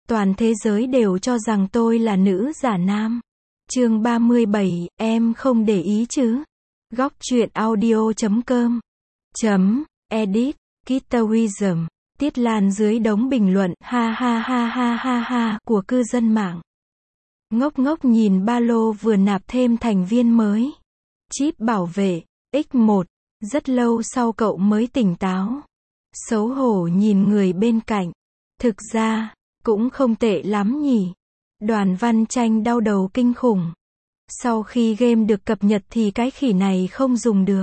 Toàn thế giới đều cho rằng tôi là nữ giả nam. Chương 37, em không để ý chứ? Góc truyện audio.com Edit, Guitarism. Tiết Lan dưới đống bình luận ha ha ha ha ha ha của cư dân mạng. Ngốc ngốc nhìn ba lô vừa nạp thêm thành viên mới. Chip bảo vệ, X1. Rất lâu sau cậu mới tỉnh táo. Xấu hổ nhìn người bên cạnh. Thực ra, cũng không tệ lắm nhỉ. Đoàn Văn Tranh đau đầu kinh khủng. Sau khi game được cập nhật thì cái khỉ này không dùng được.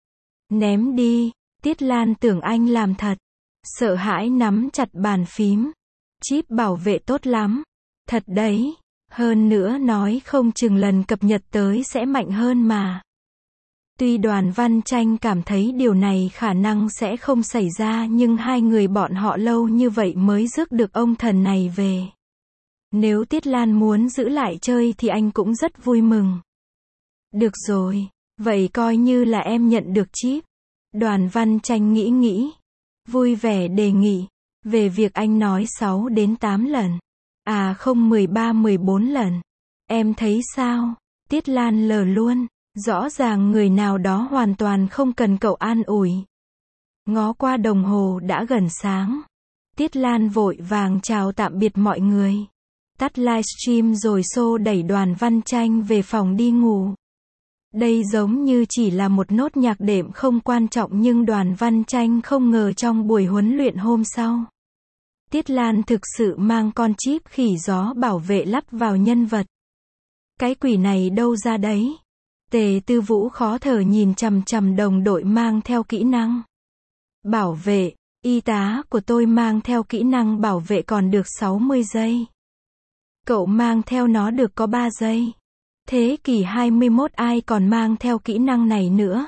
Ném đi, Tiết Lan tưởng anh làm thật. Sợ hãi nắm chặt bàn phím. Chip bảo vệ tốt lắm. Thật đấy. Hơn nữa nói không chừng lần cập nhật tới sẽ mạnh hơn mà. Tuy Đoàn Văn Tranh cảm thấy điều này khả năng sẽ không xảy ra nhưng hai người bọn họ lâu như vậy mới rước được ông thần này về. Nếu Tiết Lan muốn giữ lại chơi thì anh cũng rất vui mừng. Được rồi, vậy coi như là em nhận được chip. Đoàn Văn Tranh nghĩ. Vui vẻ đề nghị. Về việc anh nói 6 đến 8 lần. À không 13-14 lần. Em thấy sao? Tiết Lan lờ luôn. Rõ ràng người nào đó hoàn toàn không cần cậu an ủi. Ngó qua đồng hồ đã gần sáng. Tiết Lan vội vàng chào tạm biệt mọi người. Tắt livestream rồi xô đẩy Đoàn Văn Tranh về phòng đi ngủ. Đây giống như chỉ là một nốt nhạc đệm không quan trọng nhưng Đoàn Văn Tranh không ngờ trong buổi huấn luyện hôm sau. Tiết Lan thực sự mang con chip khỉ gió bảo vệ lắp vào nhân vật. Cái quỷ này đâu ra đấy? Tề Tư Vũ khó thở nhìn chằm chằm đồng đội mang theo kỹ năng bảo vệ. Y tá của tôi mang theo kỹ năng bảo vệ còn được 60 giây. Cậu mang theo nó được có 3 giây. Thế kỷ 21 ai còn mang theo kỹ năng này nữa?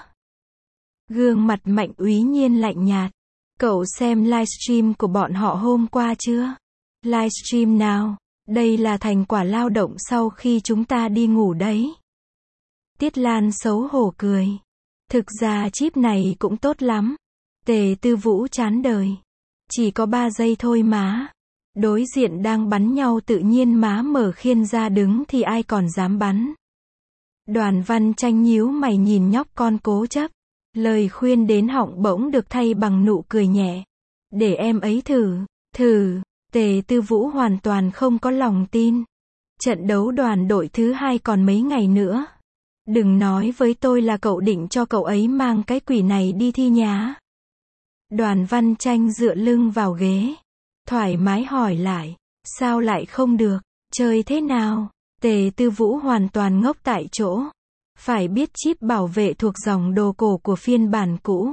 Gương mặt Mạnh Úy Nhiên lạnh nhạt. Cậu xem livestream của bọn họ hôm qua chưa? Livestream nào? Đây là thành quả lao động sau khi chúng ta đi ngủ đấy. Tiết Lan xấu hổ cười. Thực ra chip này cũng tốt lắm. Tề Tư Vũ chán đời. Chỉ có 3 giây thôi má. Đối diện đang bắn nhau tự nhiên má mở khiên ra đứng thì ai còn dám bắn. Đoàn Văn Tranh nhíu mày nhìn nhóc con cố chấp. Lời khuyên đến họng bỗng được thay bằng nụ cười nhẹ. Để em ấy thử. Tề Tư Vũ hoàn toàn không có lòng tin. Trận đấu đoàn đội thứ 2 còn mấy ngày nữa. Đừng nói với tôi là cậu định cho cậu ấy mang cái quỷ này đi thi nhá. Đoàn Văn Tranh dựa lưng vào ghế. Thoải mái hỏi lại. Sao lại không được? Chơi thế nào? Tề Tư Vũ hoàn toàn ngốc tại chỗ. Phải biết chip bảo vệ thuộc dòng đồ cổ của phiên bản cũ.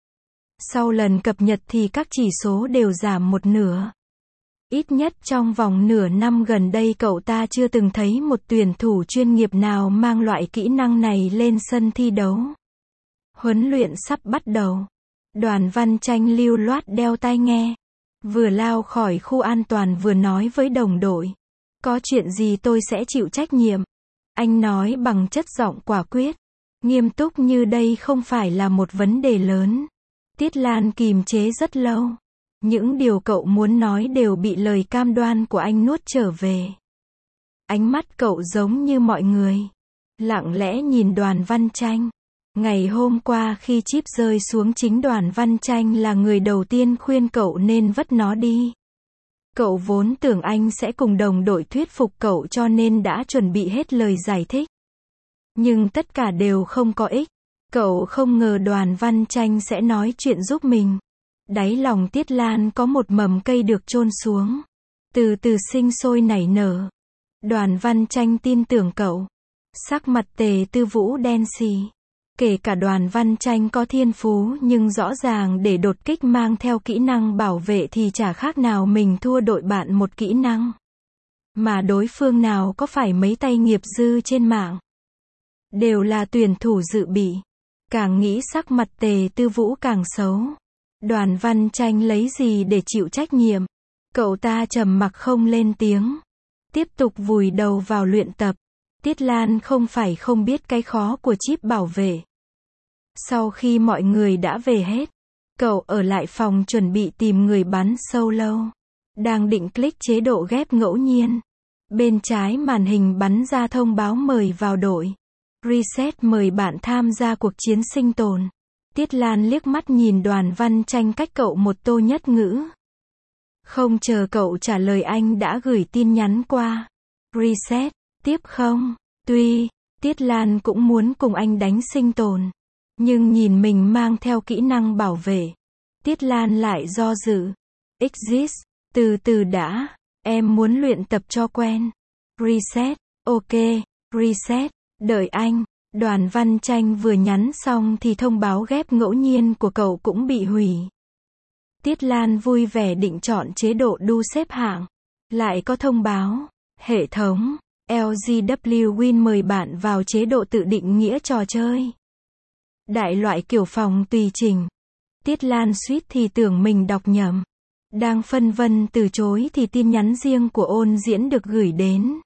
Sau lần cập nhật thì các chỉ số đều giảm một nửa. Ít nhất trong vòng nửa năm gần đây cậu ta chưa từng thấy một tuyển thủ chuyên nghiệp nào mang loại kỹ năng này lên sân thi đấu. Huấn luyện sắp bắt đầu. Đoàn Văn Tranh lưu loát đeo tai nghe. Vừa lao khỏi khu an toàn vừa nói với đồng đội. Có chuyện gì tôi sẽ chịu trách nhiệm. Anh nói bằng chất giọng quả quyết. Nghiêm túc như đây không phải là một vấn đề lớn. Tiết Lan kìm chế rất lâu. Những điều cậu muốn nói đều bị lời cam đoan của anh nuốt trở về. Ánh mắt cậu giống như mọi người. Lặng lẽ nhìn Đoàn Văn Tranh. Ngày hôm qua khi chip rơi xuống chính Đoàn Văn Tranh là người đầu tiên khuyên cậu nên vứt nó đi. Cậu vốn tưởng anh sẽ cùng đồng đội thuyết phục cậu cho nên đã chuẩn bị hết lời giải thích. Nhưng tất cả đều không có ích. Cậu không ngờ Đoàn Văn Tranh sẽ nói chuyện giúp mình. Đáy lòng Tiết Lan có một mầm cây được chôn xuống. Từ từ sinh sôi nảy nở. Đoàn Văn Tranh tin tưởng cậu. Sắc mặt Tề Tư Vũ đen xì. Kể cả Đoàn Văn Tranh có thiên phú nhưng rõ ràng để đột kích mang theo kỹ năng bảo vệ thì chả khác nào mình thua đội bạn một kỹ năng. Mà đối phương nào có phải mấy tay nghiệp dư trên mạng. Đều là tuyển thủ dự bị. Càng nghĩ sắc mặt Tề Tư Vũ càng xấu. Đoàn Văn Tranh lấy gì để chịu trách nhiệm? Cậu ta trầm mặc không lên tiếng. Tiếp tục vùi đầu vào luyện tập. Tiết Lan không phải không biết cái khó của chip bảo vệ. Sau khi mọi người đã về hết, cậu ở lại phòng chuẩn bị tìm người bắn solo. Đang định click chế độ ghép ngẫu nhiên. Bên trái màn hình bắn ra thông báo mời vào đội. Reset mời bạn tham gia cuộc chiến sinh tồn. Tiết Lan liếc mắt nhìn Đoàn Văn Chanh cách cậu một tô nhất ngữ. Không chờ cậu trả lời anh đã gửi tin nhắn qua. Reset, tiếp không? Tuy, Tiết Lan cũng muốn cùng anh đánh sinh tồn. Nhưng nhìn mình mang theo kỹ năng bảo vệ. Tiết Lan lại do dự. Exist, từ từ đã. Em muốn luyện tập cho quen. Reset, ok, reset, đợi anh. Đoàn Văn Chanh vừa nhắn xong thì thông báo ghép ngẫu nhiên của cậu cũng bị hủy. Tiết Lan vui vẻ định chọn chế độ đu xếp hạng. Lại có thông báo. Hệ thống, LGW Win mời bạn vào chế độ tự định nghĩa trò chơi. Đại loại kiểu phòng tùy chỉnh. Tiết Lan suýt thì tưởng mình đọc nhầm. Đang phân vân từ chối thì tin nhắn riêng của Ôn Diễn được gửi đến.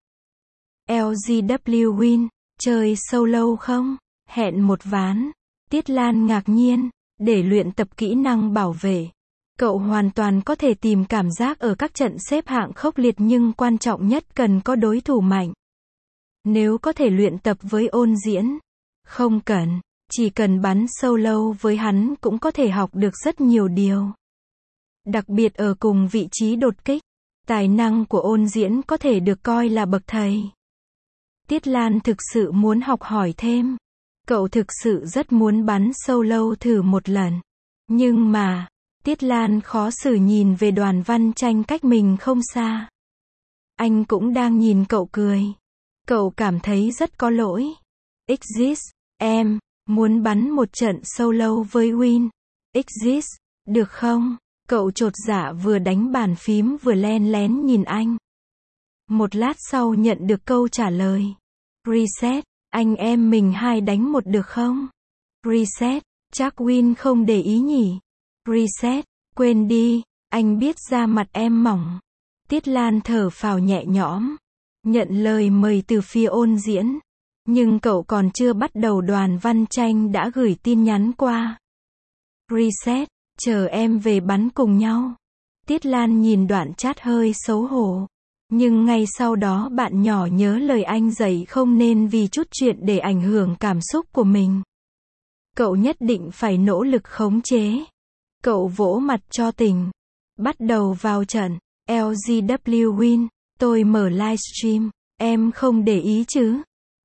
LGW Win, chơi solo không? Hẹn một ván. Tiết Lan ngạc nhiên, để luyện tập kỹ năng bảo vệ. Cậu hoàn toàn có thể tìm cảm giác ở các trận xếp hạng khốc liệt nhưng quan trọng nhất cần có đối thủ mạnh. Nếu có thể luyện tập với Ôn Diễn. Không cần, chỉ cần bắn solo với hắn cũng có thể học được rất nhiều điều. Đặc biệt ở cùng vị trí đột kích, tài năng của Ôn Diễn có thể được coi là bậc thầy. Tiết Lan thực sự muốn học hỏi thêm. Cậu thực sự rất muốn bắn solo thử một lần. Nhưng mà, Tiết Lan khó xử nhìn về Đoàn Văn Chanh cách mình không xa. Anh cũng đang nhìn cậu cười. Cậu cảm thấy rất có lỗi. Exist, em muốn bắn một trận solo với Win. Exist, được không? Cậu chột dạ vừa đánh bàn phím vừa len lén nhìn anh. Một lát sau nhận được câu trả lời. Reset, anh em mình hai đánh một được không? Reset, chắc Win không để ý nhỉ? Reset, quên đi, anh biết da mặt em mỏng. Tiết Lan thở phào nhẹ nhõm. Nhận lời mời từ phía Ôn Diễn. Nhưng cậu còn chưa bắt đầu Đoàn Văn Chanh đã gửi tin nhắn qua. Reset, chờ em về bắn cùng nhau. Tiết Lan nhìn đoạn chat hơi xấu hổ. Nhưng ngay sau đó bạn nhỏ nhớ lời anh dạy không nên vì chút chuyện để ảnh hưởng cảm xúc của mình. Cậu nhất định phải nỗ lực khống chế. Cậu vỗ mặt cho tỉnh. Bắt đầu vào trận. LGW Win, tôi mở livestream. Em không để ý chứ?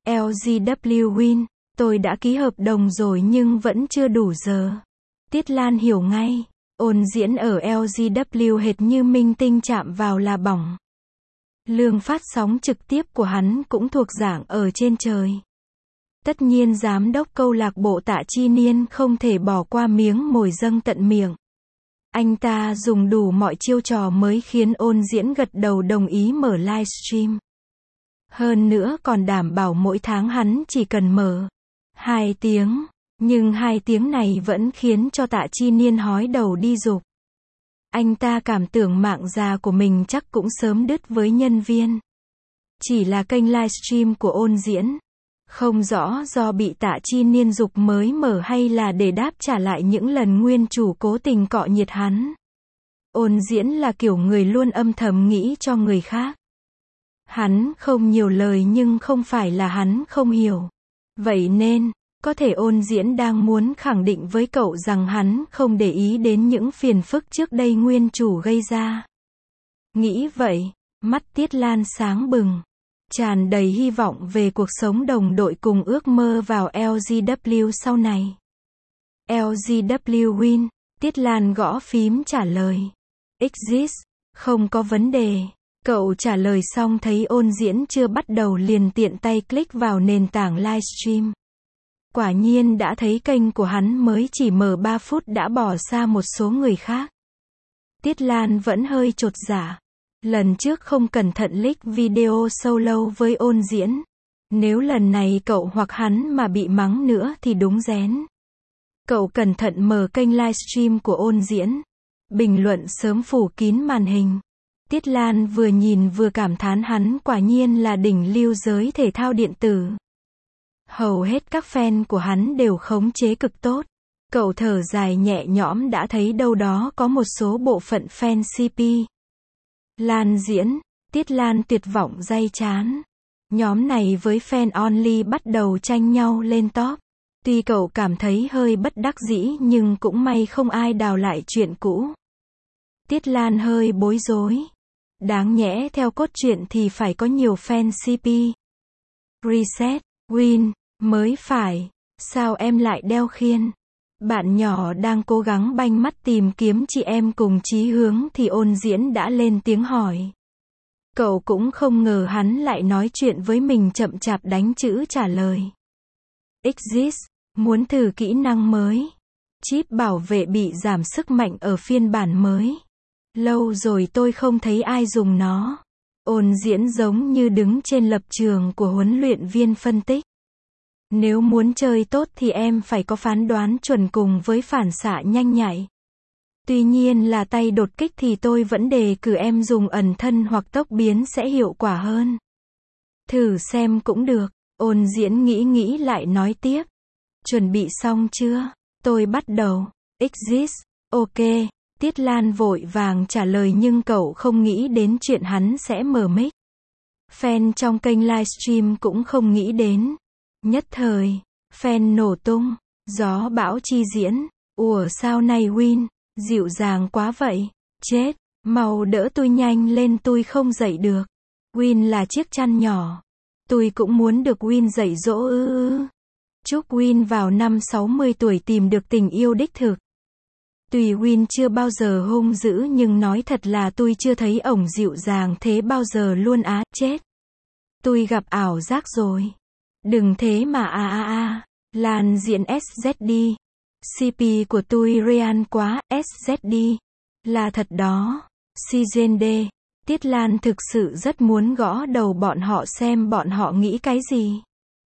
LGW Win, tôi đã ký hợp đồng rồi nhưng vẫn chưa đủ giờ. Tiết Lan hiểu ngay. Ôn Diễn ở LGW hệt như minh tinh chạm vào là bỏng. Lương phát sóng trực tiếp của hắn cũng thuộc dạng ở trên trời. Tất nhiên giám đốc câu lạc bộ Tạ Chi Niên không thể bỏ qua miếng mồi dâng tận miệng. Anh ta dùng đủ mọi chiêu trò mới khiến Ôn Diễn gật đầu đồng ý mở livestream. Hơn nữa còn đảm bảo mỗi tháng hắn chỉ cần mở 2 tiếng. Nhưng 2 tiếng này vẫn khiến cho Tạ Chi Niên hói đầu đi rục. Anh ta cảm tưởng mạng già của mình chắc cũng sớm đứt với nhân viên. Chỉ là kênh livestream của Ôn Diễn. Không rõ do bị Tạ Chi Niên giục mới mở hay là để đáp trả lại những lần nguyên chủ cố tình cọ nhiệt hắn. Ôn Diễn là kiểu người luôn âm thầm nghĩ cho người khác. Hắn không nhiều lời nhưng không phải là hắn không hiểu. Vậy nên, có thể Ôn Diễn đang muốn khẳng định với cậu rằng hắn không để ý đến những phiền phức trước đây nguyên chủ gây ra. Nghĩ vậy, mắt Tiết Lan sáng bừng. Tràn đầy hy vọng về cuộc sống đồng đội cùng ước mơ vào LGW sau này. LGW Win, Tiết Lan gõ phím trả lời. Exist, không có vấn đề. Cậu trả lời xong thấy Ôn Diễn chưa bắt đầu liền tiện tay click vào nền tảng livestream. Quả nhiên đã thấy kênh của hắn mới chỉ mở 3 phút đã bỏ xa một số người khác. Tiết Lan vẫn hơi chột dạ. Lần trước không cẩn thận leak video solo với Ôn Diễn. Nếu lần này cậu hoặc hắn mà bị mắng nữa thì đúng rén. Cậu cẩn thận mở kênh livestream của Ôn Diễn. Bình luận sớm phủ kín màn hình. Tiết Lan vừa nhìn vừa cảm thán hắn quả nhiên là đỉnh lưu giới thể thao điện tử. Hầu hết các fan của hắn đều khống chế cực tốt. Cậu thở dài nhẹ nhõm đã thấy đâu đó có một số bộ phận fan CP Lan diễn, Tiết Lan tuyệt vọng day chán. Nhóm này với fan only bắt đầu tranh nhau lên top. Tuy cậu cảm thấy hơi bất đắc dĩ nhưng cũng may không ai đào lại chuyện cũ. Tiết Lan hơi bối rối. Đáng nhẽ theo cốt truyện thì phải có nhiều fan CP. Reset, Win, mới phải. Sao em lại đeo khiên? Bạn nhỏ đang cố gắng banh mắt tìm kiếm chị em cùng chí hướng thì Ôn Diễn đã lên tiếng hỏi. Cậu cũng không ngờ hắn lại nói chuyện với mình chậm chạp đánh chữ trả lời. Exist, muốn thử kỹ năng mới. Chip bảo vệ bị giảm sức mạnh ở phiên bản mới. Lâu rồi tôi không thấy ai dùng nó. Ôn Diễn giống như đứng trên lập trường của huấn luyện viên phân tích. Nếu muốn chơi tốt thì em phải có phán đoán chuẩn cùng với phản xạ nhanh nhạy. Tuy nhiên là tay đột kích thì tôi vẫn đề cử em dùng ẩn thân hoặc tốc biến sẽ hiệu quả hơn. Thử xem cũng được, Ôn Diễn nghĩ lại nói tiếp. Chuẩn bị xong chưa? Tôi bắt đầu. Exist, ok. Tiết Lan vội vàng trả lời nhưng cậu không nghĩ đến chuyện hắn sẽ mở mic. Fan trong kênh livestream cũng không nghĩ đến. Nhất thời, fan nổ tung, gió bão chi diễn. Ủa sao này Win, dịu dàng quá vậy. Chết, mau đỡ tôi nhanh lên tôi không dậy được. Win là chiếc chăn nhỏ. Tôi cũng muốn được Win dạy dỗ Chúc Win vào năm 60 tuổi tìm được tình yêu đích thực. Tuy Win chưa bao giờ hung dữ nhưng nói thật là tôi chưa thấy ổng dịu dàng thế bao giờ luôn á, chết. Tôi gặp ảo giác rồi. Đừng thế mà Lan diễn SZD. CP của tôi Ryan quá, SZD. Là thật đó. Season D. Tiết Lan thực sự rất muốn gõ đầu bọn họ xem bọn họ nghĩ cái gì.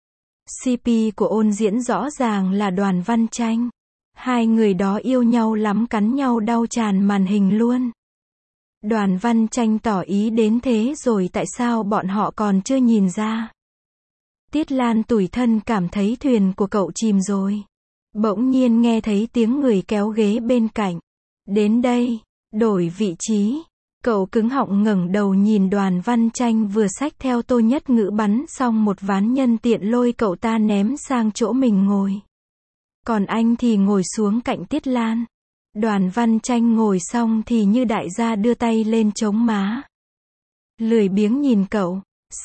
CP của Ôn Diễn rõ ràng là Đoàn Văn Tranh. Hai người đó yêu nhau lắm cắn nhau đau tràn màn hình luôn. Đoàn Văn Tranh tỏ ý đến thế rồi tại sao bọn họ còn chưa nhìn ra. Tiết Lan tủi thân cảm thấy thuyền của cậu chìm rồi. Bỗng nhiên nghe thấy tiếng người kéo ghế bên cạnh. Đến đây, đổi vị trí. Cậu cứng họng ngẩng đầu nhìn Đoàn Văn Tranh vừa xách theo Tô Nhất Ngữ bắn xong một ván nhân tiện lôi cậu ta ném sang chỗ mình ngồi. Còn anh thì ngồi xuống cạnh Tiết Lan. Đoàn Văn Tranh ngồi xong thì như đại gia đưa tay lên chống má. Lười biếng nhìn cậu.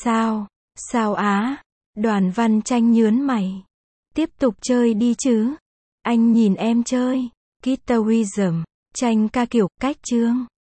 Sao á? Đoàn Văn Tranh nhớn mày. Tiếp tục chơi đi chứ. Anh nhìn em chơi. Guitarism. Tranh ca kiểu, cách chương.